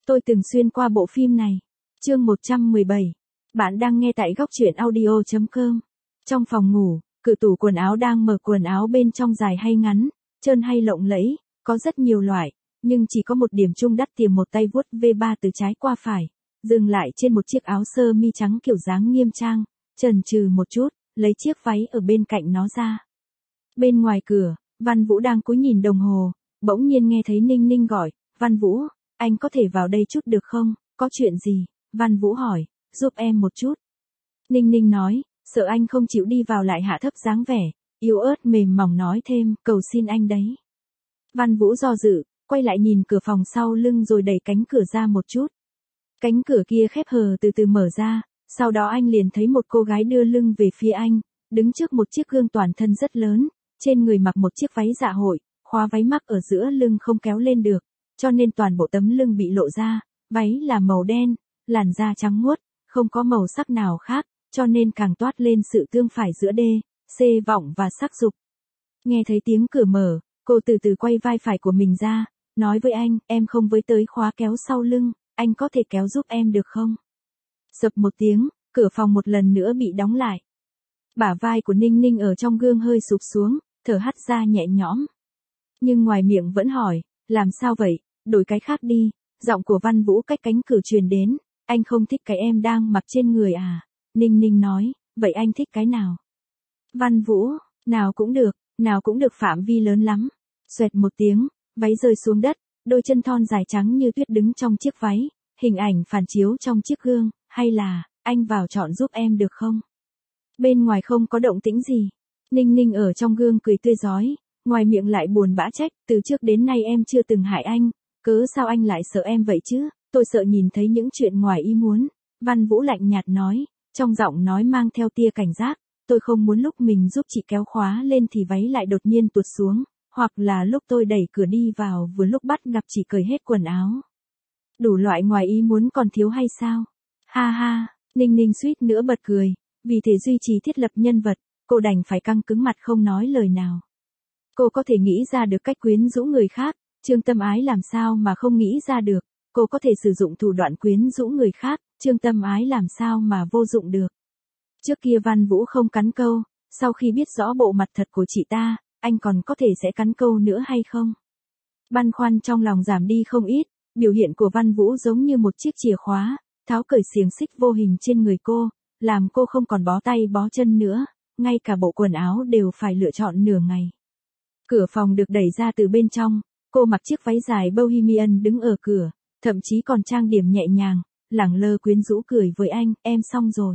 Tôi từng xuyên qua bộ phim này. Chương 117. Bạn đang nghe tại góc truyện audio.com. Trong phòng ngủ, cự tủ quần áo đang mở, quần áo bên trong dài hay ngắn, trơn hay lộng lẫy, có rất nhiều loại, nhưng chỉ có một điểm chung đắt tiền. Một tay vuốt V3 từ trái qua phải, dừng lại trên một chiếc áo sơ mi trắng kiểu dáng nghiêm trang, chần chừ một chút, lấy chiếc váy ở bên cạnh nó ra. Bên ngoài cửa, Văn Vũ đang cúi nhìn đồng hồ, bỗng nhiên nghe thấy Ninh Ninh gọi, "Văn Vũ, anh có thể vào đây chút được không?" "Có chuyện gì?" Văn Vũ hỏi. "Giúp em một chút." Ninh Ninh nói, sợ anh không chịu đi vào lại hạ thấp dáng vẻ, yếu ớt mềm mỏng nói thêm, "Cầu xin anh đấy." Văn Vũ do dự, quay lại nhìn cửa phòng sau lưng rồi đẩy cánh cửa ra một chút. Cánh cửa kia khép hờ từ từ mở ra, sau đó anh liền thấy một cô gái đưa lưng về phía anh, đứng trước một chiếc gương toàn thân rất lớn, trên người mặc một chiếc váy dạ hội, khóa váy mắc ở giữa lưng không kéo lên được, cho nên toàn bộ tấm lưng bị lộ ra, váy là màu đen, làn da trắng muốt, không có màu sắc nào khác, cho nên càng toát lên sự tương phản giữa D, C vọng và sắc dục. Nghe thấy tiếng cửa mở, cô từ từ quay vai phải của mình ra, nói với anh, "Em không với tới khóa kéo sau lưng, anh có thể kéo giúp em được không?" Sập một tiếng, cửa phòng một lần nữa bị đóng lại. Bả vai của Ninh Ninh ở trong gương hơi sụp xuống, thở hắt ra nhẹ nhõm. Nhưng ngoài miệng vẫn hỏi, "Làm sao vậy, đổi cái khác đi." Giọng của Văn Vũ cách cánh cửa truyền đến, "Anh không thích cái em đang mặc trên người à?" Ninh Ninh nói, "Vậy anh thích cái nào?" Văn Vũ, nào cũng được, phạm vi lớn lắm." Xoẹt một tiếng, váy rơi xuống đất, đôi chân thon dài trắng như tuyết đứng trong chiếc váy, hình ảnh phản chiếu trong chiếc gương, "Hay là, anh vào chọn giúp em được không?" Bên ngoài không có động tĩnh gì. Ninh Ninh ở trong gương cười tươi rói, ngoài miệng lại buồn bã trách, "Từ trước đến nay em chưa từng hại anh, cớ sao anh lại sợ em vậy chứ?" "Tôi sợ nhìn thấy những chuyện ngoài ý muốn." Văn Vũ lạnh nhạt nói, trong giọng nói mang theo tia cảnh giác, "Tôi không muốn lúc mình giúp chị kéo khóa lên thì váy lại đột nhiên tuột xuống, hoặc là lúc tôi đẩy cửa đi vào vừa lúc bắt gặp chị cởi hết quần áo. Đủ loại ngoài ý muốn còn thiếu hay sao?" "Ha ha." Ninh Ninh suýt nữa bật cười, vì thế duy trì thiết lập nhân vật, cô đành phải căng cứng mặt không nói lời nào. Cô có thể nghĩ ra được cách quyến rũ người khác, Trương Tâm Ái làm sao mà không nghĩ ra được, cô có thể sử dụng thủ đoạn quyến rũ người khác, Trương Tâm Ái làm sao mà vô dụng được. Trước kia Văn Vũ không cắn câu, sau khi biết rõ bộ mặt thật của chị ta, anh còn có thể sẽ cắn câu nữa hay không? Băn khoăn trong lòng giảm đi không ít, biểu hiện của Văn Vũ giống như một chiếc chìa khóa, tháo cởi xiềng xích vô hình trên người cô, làm cô không còn bó tay bó chân nữa, ngay cả bộ quần áo đều phải lựa chọn nửa ngày. Cửa phòng được đẩy ra từ bên trong, cô mặc chiếc váy dài bohemian đứng ở cửa, thậm chí còn trang điểm nhẹ nhàng, lẳng lơ quyến rũ cười với anh, "Em xong rồi."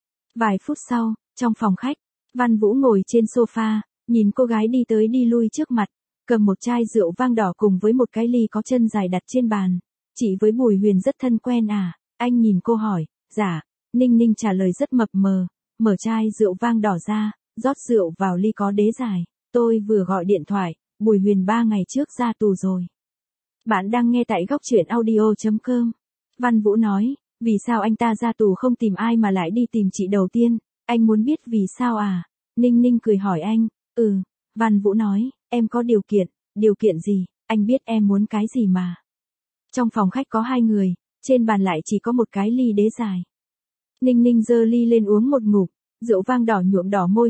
Vài phút sau, trong phòng khách, Văn Vũ ngồi trên sofa, nhìn cô gái đi tới đi lui trước mặt, cầm một chai rượu vang đỏ cùng với một cái ly có chân dài đặt trên bàn. "Chị với Bùi Huyền rất thân quen à?" Anh nhìn cô hỏi. "Dạ." Ninh Ninh trả lời rất mập mờ, mở chai rượu vang đỏ ra, rót rượu vào ly có đế dài. "Tôi vừa gọi điện thoại, Bùi Huyền 3 ngày trước ra tù rồi." Bạn đang nghe tại góc truyện audio.com. Văn Vũ nói, "Vì sao anh ta ra tù không tìm ai mà lại đi tìm chị đầu tiên? Anh muốn biết vì sao à?" Ninh Ninh cười hỏi anh. Văn Vũ nói, "Em có điều kiện." "Điều kiện gì?" "Anh biết em muốn cái gì mà." Trong phòng khách có 2 người, trên bàn lại chỉ có một cái ly đế dài. Ninh Ninh giơ ly lên uống một ngụm, rượu vang đỏ nhuộm đỏ môi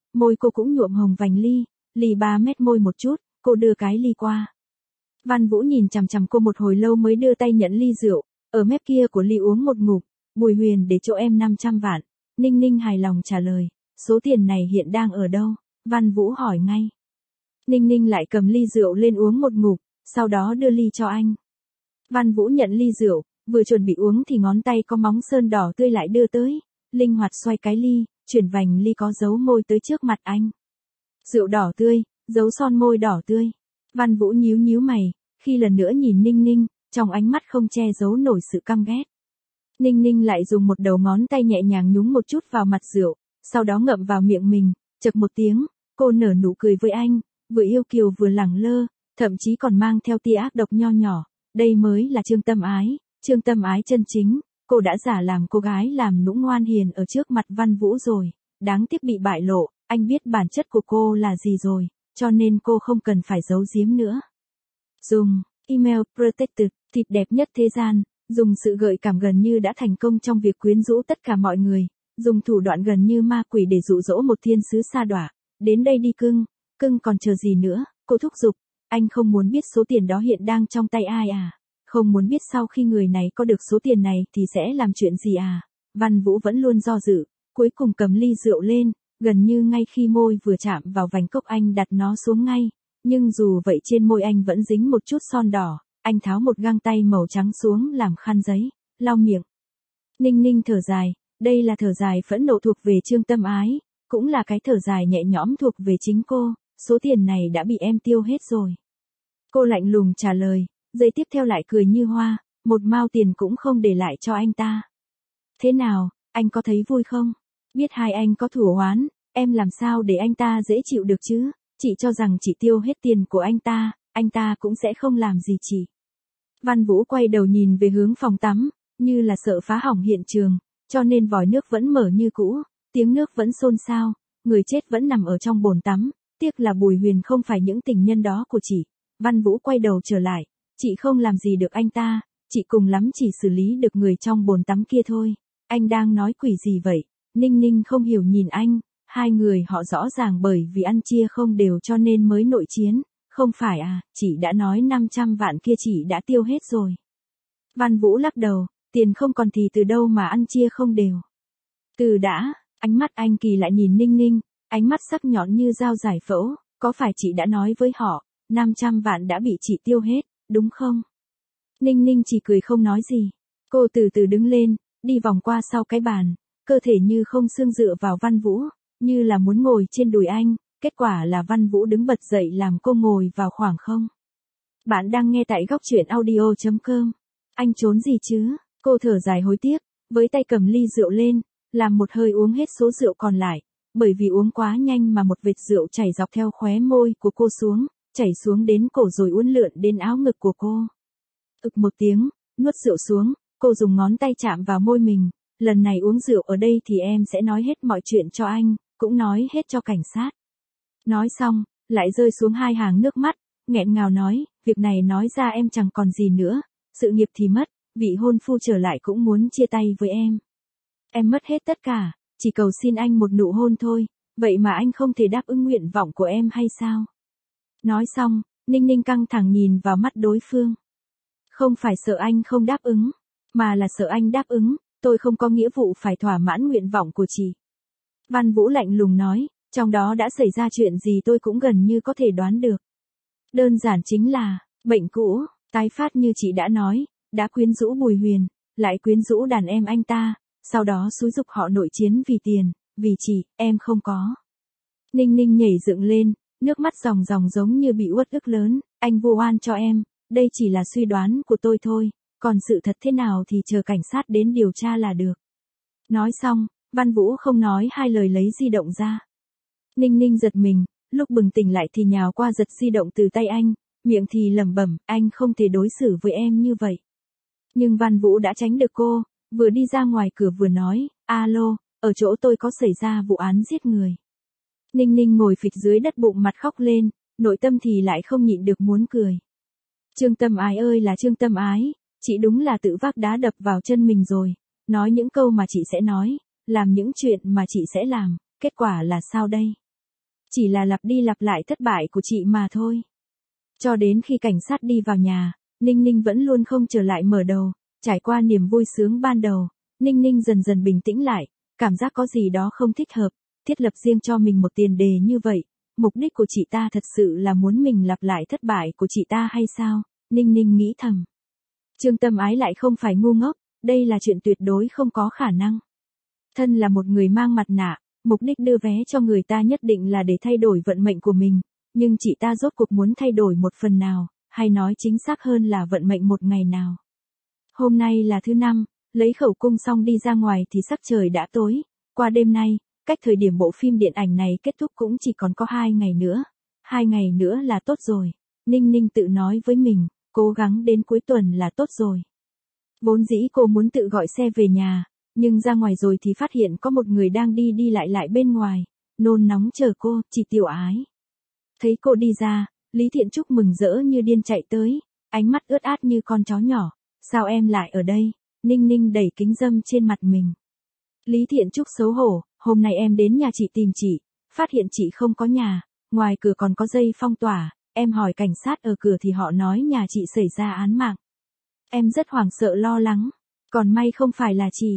cô cũng nhuộm hồng vành ly 3 mét môi một chút, cô đưa cái ly qua. Văn Vũ nhìn chằm chằm cô một hồi lâu mới đưa tay nhận ly rượu, ở mép kia của ly uống một ngụm. "Bùi Huyền để chỗ em 500 vạn. Ninh Ninh hài lòng trả lời. "Số tiền này hiện đang ở đâu?" Văn Vũ hỏi ngay. Ninh Ninh lại cầm ly rượu lên uống một ngụm, sau đó đưa ly cho anh. Văn Vũ nhận ly rượu, vừa chuẩn bị uống thì ngón tay có móng sơn đỏ tươi lại đưa tới, linh hoạt xoay cái ly, chuyển vành ly có dấu môi tới trước mặt anh. Rượu đỏ tươi, dấu son môi đỏ tươi. Văn Vũ nhíu nhíu mày, khi lần nữa nhìn Ninh Ninh, trong ánh mắt không che giấu nổi sự căm ghét. Ninh Ninh lại dùng một đầu ngón tay nhẹ nhàng nhúng một chút vào mặt rượu, sau đó ngậm vào miệng mình, chậc một tiếng, cô nở nụ cười với anh, vừa yêu kiều vừa lẳng lơ, thậm chí còn mang theo tia ác độc nho nhỏ. Đây mới là Trương Tâm Ái chân chính. Cô đã giả làm cô gái làm nũng ngoan hiền ở trước mặt Văn Vũ rồi, đáng tiếc bị bại lộ, anh biết bản chất của cô là gì rồi, cho nên cô không cần phải giấu giếm nữa. Dùng email protected Thịt đẹp nhất thế gian, dùng sự gợi cảm gần như đã thành công trong việc quyến rũ tất cả mọi người, dùng thủ đoạn gần như ma quỷ để dụ dỗ một thiên sứ sa đọa. Đến đây đi cưng còn chờ gì nữa, cô thúc giục. Anh không muốn biết số tiền đó hiện đang trong tay ai à? Không muốn biết sau khi người này có được số tiền này thì sẽ làm chuyện gì à? Văn Vũ vẫn luôn do dự, cuối cùng cầm ly rượu lên, gần như ngay khi môi vừa chạm vào vành cốc anh đặt nó xuống ngay. Nhưng dù vậy trên môi anh vẫn dính một chút son đỏ, anh tháo một găng tay màu trắng xuống làm khăn giấy, lau miệng. Ninh Ninh thở dài, đây là thở dài phẫn nộ thuộc về Trương Tâm Ái, cũng là cái thở dài nhẹ nhõm thuộc về chính cô, số tiền này đã bị em tiêu hết rồi. Cô lạnh lùng trả lời, giây tiếp theo lại cười như hoa, một mao tiền cũng không để lại cho anh ta. Thế nào, anh có thấy vui không? Biết hai anh có thù oán, em làm sao để anh ta dễ chịu được chứ? Chị cho rằng chị tiêu hết tiền của anh ta cũng sẽ không làm gì chị. Văn Vũ quay đầu nhìn về hướng phòng tắm, như là sợ phá hỏng hiện trường, cho nên vòi nước vẫn mở như cũ, tiếng nước vẫn xôn xao, người chết vẫn nằm ở trong bồn tắm, tiếc là Bùi Huyền không phải những tình nhân đó của chị. Văn Vũ quay đầu trở lại, chị không làm gì được anh ta, chị cùng lắm chỉ xử lý được người trong bồn tắm kia thôi. Anh đang nói quỷ gì vậy? Ninh Ninh không hiểu nhìn anh, hai người họ rõ ràng bởi vì ăn chia không đều cho nên mới nội chiến, không phải à, chị đã nói 500 vạn kia chị đã tiêu hết rồi. Văn Vũ lắc đầu, tiền không còn thì từ đâu mà ăn chia không đều. Từ đã, ánh mắt anh kỳ lại nhìn Ninh Ninh, ánh mắt sắc nhọn như dao giải phẫu, có phải chị đã nói với họ, 500 vạn đã bị chị tiêu hết, đúng không? Ninh Ninh chỉ cười không nói gì. Cô từ từ đứng lên, đi vòng qua sau cái bàn, cơ thể như không xương dựa vào Văn Vũ, như là muốn ngồi trên đùi anh, kết quả là Văn Vũ đứng bật dậy làm cô ngồi vào khoảng không. Bạn đang nghe tại góc truyện audio.com. Anh trốn gì chứ? Cô thở dài hối tiếc, với tay cầm ly rượu lên, làm một hơi uống hết số rượu còn lại, bởi vì uống quá nhanh mà một vệt rượu chảy dọc theo khóe môi của cô xuống, chảy xuống đến cổ rồi uốn lượn đến áo ngực của cô. Ực một tiếng, nuốt rượu xuống, cô dùng ngón tay chạm vào môi mình, lần này uống rượu ở đây thì em sẽ nói hết mọi chuyện cho anh, cũng nói hết cho cảnh sát. Nói xong, lại rơi xuống hai hàng nước mắt, nghẹn ngào nói, việc này nói ra em chẳng còn gì nữa, sự nghiệp thì mất, vị hôn phu trở lại cũng muốn chia tay với em. Em mất hết tất cả, chỉ cầu xin anh một nụ hôn thôi, vậy mà anh không thể đáp ứng nguyện vọng của em hay sao? Nói xong, Ninh Ninh căng thẳng nhìn vào mắt đối phương. Không phải sợ anh không đáp ứng, mà là sợ anh đáp ứng, tôi không có nghĩa vụ phải thỏa mãn nguyện vọng của chị. Văn Vũ lạnh lùng nói, trong đó đã xảy ra chuyện gì tôi cũng gần như có thể đoán được. Đơn giản chính là, bệnh cũ, tái phát như chị đã nói, đã quyến rũ Bùi Huyền, lại quyến rũ đàn em anh ta, sau đó xúi giục họ nội chiến vì tiền, vì chị, em không có. Ninh Ninh nhảy dựng lên, nước mắt ròng ròng giống như bị uất ức lớn, anh vu oan cho em, đây chỉ là suy đoán của tôi thôi, còn sự thật thế nào thì chờ cảnh sát đến điều tra là được. Nói xong, Văn Vũ không nói hai lời lấy di động ra. Ninh Ninh giật mình, lúc bừng tỉnh lại thì nhào qua giật di động từ tay anh, miệng thì lẩm bẩm, anh không thể đối xử với em như vậy. Nhưng Văn Vũ đã tránh được cô, vừa đi ra ngoài cửa vừa nói, alo, ở chỗ tôi có xảy ra vụ án giết người. Ninh Ninh ngồi phịch dưới đất bụng mặt khóc lên, nội tâm thì lại không nhịn được muốn cười. Trương Tâm Ái ơi là Trương Tâm Ái, chị đúng là tự vác đá đập vào chân mình rồi, nói những câu mà chị sẽ nói, làm những chuyện mà chị sẽ làm, kết quả là sao đây? Chỉ là lặp đi lặp lại thất bại của chị mà thôi. Cho đến khi cảnh sát đi vào nhà, Ninh Ninh vẫn luôn không trở lại mở đầu, trải qua niềm vui sướng ban đầu, Ninh Ninh dần dần bình tĩnh lại, cảm giác có gì đó không thích hợp, thiết lập riêng cho mình một tiền đề như vậy, mục đích của chị ta thật sự là muốn mình lặp lại thất bại của chị ta hay sao? Ninh Ninh nghĩ thầm. Trương Tâm Ái lại không phải ngu ngốc, đây là chuyện tuyệt đối không có khả năng. Thân là một người mang mặt nạ, mục đích đưa vé cho người ta nhất định là để thay đổi vận mệnh của mình, nhưng chị ta rốt cuộc muốn thay đổi một phần nào, hay nói chính xác hơn là vận mệnh một ngày nào. Hôm nay là thứ năm, lấy khẩu cung xong đi ra ngoài thì sắc trời đã tối, qua đêm nay, cách thời điểm bộ phim điện ảnh này kết thúc cũng chỉ còn có 2 ngày nữa. 2 ngày nữa là tốt rồi, Ninh Ninh tự nói với mình, cố gắng đến cuối tuần là tốt rồi. Vốn dĩ cô muốn tự gọi xe về nhà, nhưng ra ngoài rồi thì phát hiện có một người đang đi đi lại bên ngoài, nôn nóng chờ cô, chị Tiểu Ái. Thấy cô đi ra, Lý Thiện Trúc mừng rỡ như điên chạy tới, ánh mắt ướt át như con chó nhỏ. Sao em lại ở đây? Ninh Ninh đẩy kính râm trên mặt mình. Lý Thiện Trúc xấu hổ, hôm nay em đến nhà chị tìm chị, phát hiện chị không có nhà, ngoài cửa còn có dây phong tỏa, em hỏi cảnh sát ở cửa thì họ nói nhà chị xảy ra án mạng. Em rất hoảng sợ lo lắng, còn may không phải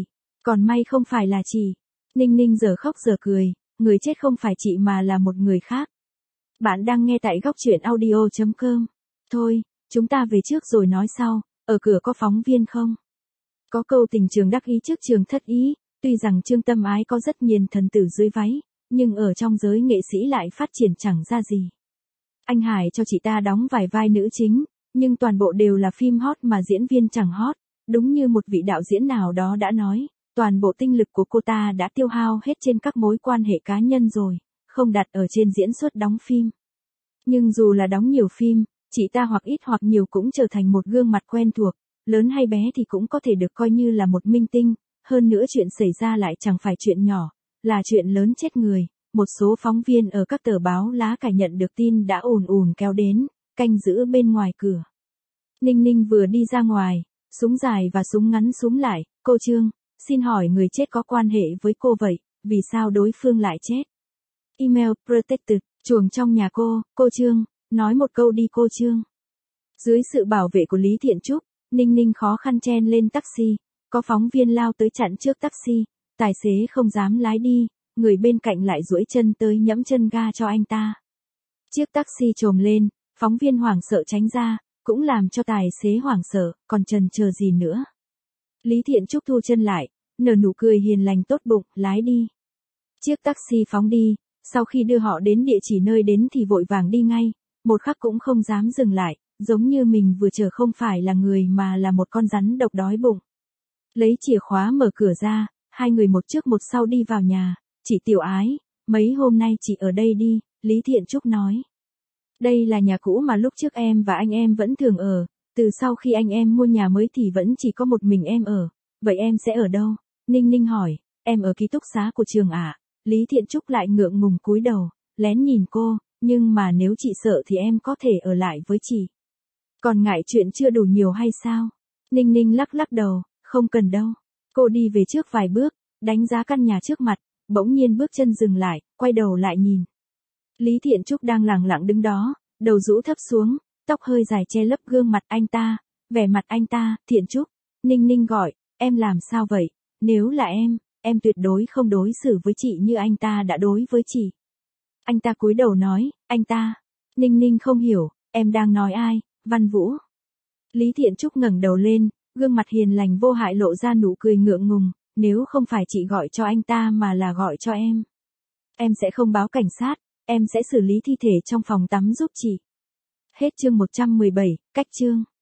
là chị. Ninh Ninh giờ khóc giờ cười, người chết không phải chị mà là một người khác. Bạn đang nghe tại góc truyện audio.com. Thôi, chúng ta về trước rồi nói sau, ở cửa có phóng viên không? Có câu tình trường đắc ý trước trường thất ý, tuy rằng Trương Tâm Ái có rất nhiều thần tử dưới váy, nhưng ở trong giới nghệ sĩ lại phát triển chẳng ra gì. Anh Hải cho chị ta đóng vài vai nữ chính, nhưng toàn bộ đều là phim hot mà diễn viên chẳng hot, đúng như một vị đạo diễn nào đó đã nói, toàn bộ tinh lực của cô ta đã tiêu hao hết trên các mối quan hệ cá nhân rồi, không đặt ở trên diễn xuất đóng phim. Nhưng dù là đóng nhiều phim, chị ta hoặc ít hoặc nhiều cũng trở thành một gương mặt quen thuộc, lớn hay bé thì cũng có thể được coi như là một minh tinh, hơn nữa chuyện xảy ra lại chẳng phải chuyện nhỏ, là chuyện lớn chết người. Một số phóng viên ở các tờ báo lá cải nhận được tin đã ùn ùn kéo đến, canh giữ bên ngoài cửa. Ninh Ninh vừa đi ra ngoài, súng dài và súng ngắn súng lại, cô Trương, xin hỏi người chết có quan hệ với cô vậy, vì sao đối phương lại chết? Email protected, chuồng trong nhà cô Trương, nói một câu đi cô Trương. Dưới sự bảo vệ của Lý Thiện Trúc, Ninh Ninh khó khăn chen lên taxi, có phóng viên lao tới chặn trước taxi, tài xế không dám lái đi, người bên cạnh lại duỗi chân tới nhẫm chân ga cho anh ta. Chiếc taxi trồm lên, phóng viên hoảng sợ tránh ra, cũng làm cho tài xế hoảng sợ, còn chần chờ gì nữa. Lý Thiện Trúc thu chân lại, nở nụ cười hiền lành tốt bụng, lái đi. Chiếc taxi phóng đi, sau khi đưa họ đến địa chỉ nơi đến thì vội vàng đi ngay, một khắc cũng không dám dừng lại, giống như mình vừa chờ không phải là người mà là một con rắn độc đói bụng. Lấy chìa khóa mở cửa ra, hai người một trước một sau đi vào nhà. Chị Tiểu Ái, mấy hôm nay chị ở đây đi, Lý Thiện Trúc nói. Đây là nhà cũ mà lúc trước em và anh em vẫn thường ở, từ sau khi anh em mua nhà mới thì vẫn chỉ có một mình em ở, vậy em sẽ ở đâu? Ninh Ninh hỏi, em ở ký túc xá của trường ạ. Lý Thiện Trúc lại ngượng ngùng cúi đầu, lén nhìn cô, nhưng mà nếu chị sợ thì em có thể ở lại với chị. Còn ngại chuyện chưa đủ nhiều hay sao? Ninh Ninh lắc lắc đầu, không cần đâu. Cô đi về trước vài bước, đánh giá căn nhà trước mặt, bỗng nhiên bước chân dừng lại, quay đầu lại nhìn. Lý Thiện Trúc đang lẳng lặng đứng đó, đầu rũ thấp xuống, tóc hơi dài che lấp gương mặt anh ta, vẻ mặt anh ta, Thiện Trúc. Ninh Ninh gọi, em làm sao vậy? Nếu là em tuyệt đối không đối xử với chị như anh ta đã đối với chị. Anh ta cúi đầu nói, anh ta. Ninh Ninh không hiểu, em đang nói ai, Văn Vũ. Lý Thiện Trúc ngẩng đầu lên, gương mặt hiền lành vô hại lộ ra nụ cười ngượng ngùng, nếu không phải chị gọi cho anh ta mà là gọi cho em sẽ không báo cảnh sát, em sẽ xử lý thi thể trong phòng tắm giúp chị. Hết chương 117, cách chương.